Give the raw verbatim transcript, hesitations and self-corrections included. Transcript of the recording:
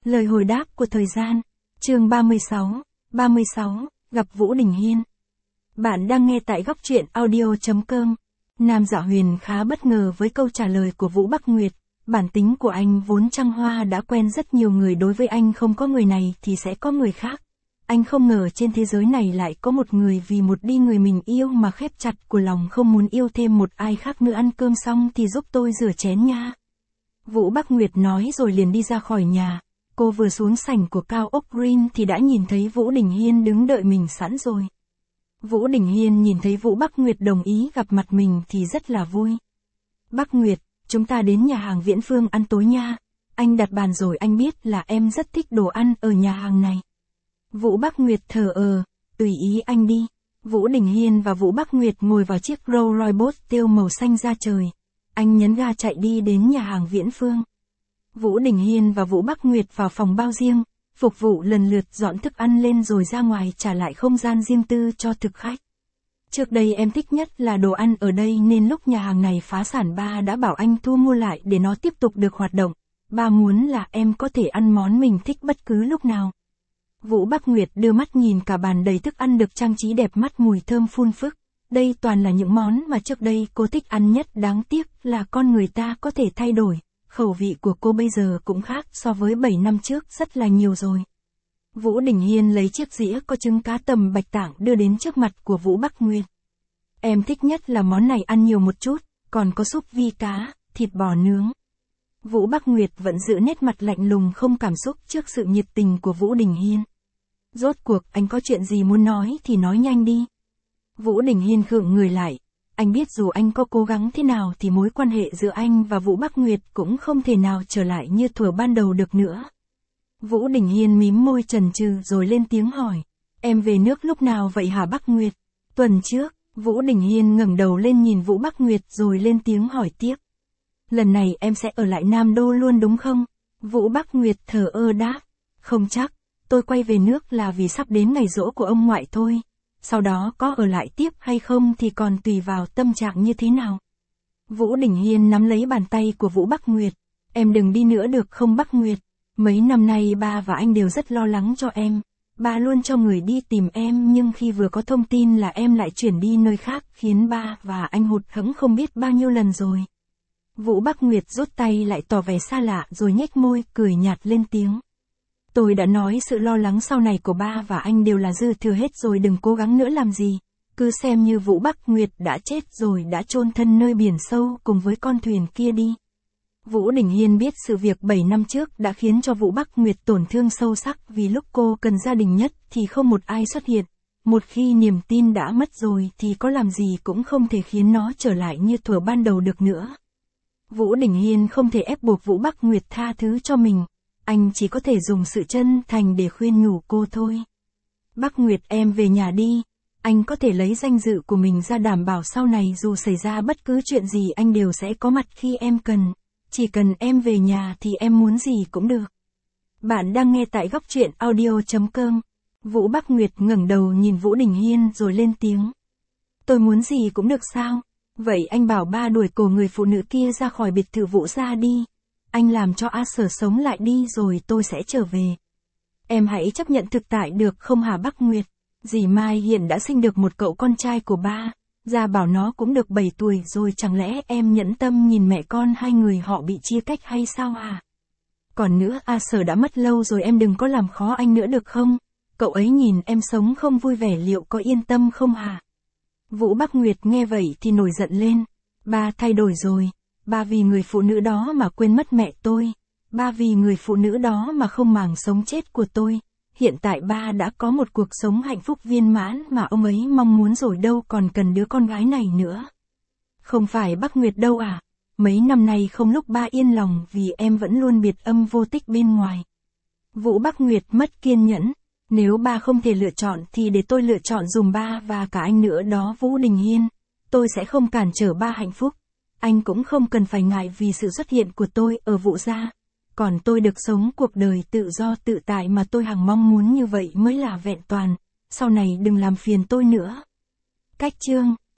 Lời hồi đáp của thời gian. Chương ba mươi sáu. ba mươi sáu, gặp Vũ Đình Hiên. Bạn đang nghe tại góc truyện audio chấm com. Nam Dạ Huyền khá bất ngờ với câu trả lời của Vũ Bắc Nguyệt. Bản tính của anh vốn trăng hoa đã quen rất nhiều người, đối với anh không có người này thì sẽ có người khác. Anh không ngờ trên thế giới này lại có một người vì một đi người mình yêu mà khép chặt của lòng không muốn yêu thêm một ai khác nữa. Ăn cơm xong thì giúp tôi rửa chén nha. Vũ Bắc Nguyệt nói rồi liền đi ra khỏi nhà. Cô vừa xuống sảnh của cao ốc Green thì đã nhìn thấy Vũ Đình Hiên đứng đợi mình sẵn rồi. Vũ Đình Hiên nhìn thấy Vũ Bắc Nguyệt đồng ý gặp mặt mình thì rất là vui. Bắc Nguyệt, chúng ta đến nhà hàng Viễn Phương ăn tối nha. Anh đặt bàn rồi, anh biết là em rất thích đồ ăn ở nhà hàng này. Vũ Bắc Nguyệt thờ ờ, tùy ý anh đi. Vũ Đình Hiên và Vũ Bắc Nguyệt ngồi vào chiếc Rolls Royce Boat tiêu màu xanh da trời. Anh nhấn ga chạy đi đến nhà hàng Viễn Phương. Vũ Đình Hiên và Vũ Bắc Nguyệt vào phòng bao riêng, phục vụ lần lượt dọn thức ăn lên rồi ra ngoài trả lại không gian riêng tư cho thực khách. Trước đây em thích nhất là đồ ăn ở đây nên lúc nhà hàng này phá sản ba đã bảo anh thu mua lại để nó tiếp tục được hoạt động. Ba muốn là em có thể ăn món mình thích bất cứ lúc nào. Vũ Bắc Nguyệt đưa mắt nhìn cả bàn đầy thức ăn được trang trí đẹp mắt, mùi thơm phun phức. Đây toàn là những món mà trước đây cô thích ăn nhất, đáng tiếc là con người ta có thể thay đổi. Khẩu vị của cô bây giờ cũng khác so với bảy năm trước rất là nhiều rồi. Vũ Đình Hiên lấy chiếc dĩa có trứng cá tầm bạch tạng đưa đến trước mặt của Vũ Bắc Nguyệt. Em thích nhất là món này, ăn nhiều một chút, còn có súp vi cá, thịt bò nướng. Vũ Bắc Nguyệt vẫn giữ nét mặt lạnh lùng không cảm xúc trước sự nhiệt tình của Vũ Đình Hiên. Rốt cuộc anh có chuyện gì muốn nói thì nói nhanh đi. Vũ Đình Hiên khựng người lại. Anh biết dù anh có cố gắng thế nào thì mối quan hệ giữa anh và Vũ Bắc Nguyệt cũng không thể nào trở lại như thuở ban đầu được nữa. Vũ Đình Hiên mím môi chần chừ rồi lên tiếng hỏi. Em về nước lúc nào vậy hả Bắc Nguyệt? Tuần trước. Vũ Đình Hiên ngẩng đầu lên nhìn Vũ Bắc Nguyệt rồi lên tiếng hỏi tiếp. Lần này em sẽ ở lại Nam Đô luôn đúng không? Vũ Bắc Nguyệt thờ ơ đáp. Không chắc, tôi quay về nước là vì sắp đến ngày giỗ của ông ngoại thôi. Sau đó có ở lại tiếp hay không thì còn tùy vào tâm trạng như thế nào. Vũ Đình Hiên nắm lấy bàn tay của Vũ Bắc Nguyệt. Em đừng đi nữa được không Bắc Nguyệt? Mấy năm nay ba và anh đều rất lo lắng cho em. Ba luôn cho người đi tìm em nhưng khi vừa có thông tin là em lại chuyển đi nơi khác khiến ba và anh hụt hẫng không biết bao nhiêu lần rồi. Vũ Bắc Nguyệt rút tay lại tỏ vẻ xa lạ rồi nhếch môi cười nhạt lên tiếng. Tôi đã nói sự lo lắng sau này của ba và anh đều là dư thừa hết rồi, đừng cố gắng nữa làm gì. Cứ xem như Vũ Bắc Nguyệt đã chết rồi, đã chôn thân nơi biển sâu cùng với con thuyền kia đi. Vũ Đình Hiên biết sự việc bảy năm trước đã khiến cho Vũ Bắc Nguyệt tổn thương sâu sắc, vì lúc cô cần gia đình nhất thì không một ai xuất hiện. Một khi niềm tin đã mất rồi thì có làm gì cũng không thể khiến nó trở lại như thuở ban đầu được nữa. Vũ Đình Hiên không thể ép buộc Vũ Bắc Nguyệt tha thứ cho mình. Anh chỉ có thể dùng sự chân thành để khuyên nhủ cô thôi. Bắc Nguyệt, em về nhà đi. Anh có thể lấy danh dự của mình ra đảm bảo sau này dù xảy ra bất cứ chuyện gì anh đều sẽ có mặt khi em cần. Chỉ cần em về nhà thì em muốn gì cũng được. Bạn đang nghe tại góc truyện audio chấm com. Vũ Bắc Nguyệt ngẩng đầu nhìn Vũ Đình Hiên rồi lên tiếng. Tôi muốn gì cũng được sao? Vậy anh bảo ba đuổi cổ người phụ nữ kia ra khỏi biệt thự Vũ gia đi. Anh làm cho A Sở sống lại đi rồi tôi sẽ trở về. Em hãy chấp nhận thực tại được không hả Bắc Nguyệt? Dì Mai hiện đã sinh được một cậu con trai của ba. Gia bảo nó cũng được bảy tuổi rồi, chẳng lẽ em nhẫn tâm nhìn mẹ con hai người họ bị chia cách hay sao hả? Còn nữa, A Sở đã mất lâu rồi, em đừng có làm khó anh nữa được không? Cậu ấy nhìn em sống không vui vẻ liệu có yên tâm không hả? Vũ Bắc Nguyệt nghe vậy thì nổi giận lên. Ba thay đổi rồi. Ba vì người phụ nữ đó mà quên mất mẹ tôi. Ba vì người phụ nữ đó mà không màng sống chết của tôi. Hiện tại ba đã có một cuộc sống hạnh phúc viên mãn mà ông ấy mong muốn rồi, đâu còn cần đứa con gái này nữa. Không phải Bắc Nguyệt đâu à? Mấy năm nay không lúc ba yên lòng vì em vẫn luôn biệt âm vô tích bên ngoài. Vũ Bắc Nguyệt mất kiên nhẫn. Nếu ba không thể lựa chọn thì để tôi lựa chọn dùm ba và cả anh nữa đó Vũ Đình Hiên. Tôi sẽ không cản trở ba hạnh phúc. Anh cũng không cần phải ngại vì sự xuất hiện của tôi ở Vũ gia. Còn tôi được sống cuộc đời tự do tự tại mà tôi hằng mong muốn, như vậy mới là vẹn toàn. Sau này đừng làm phiền tôi nữa. Cách chương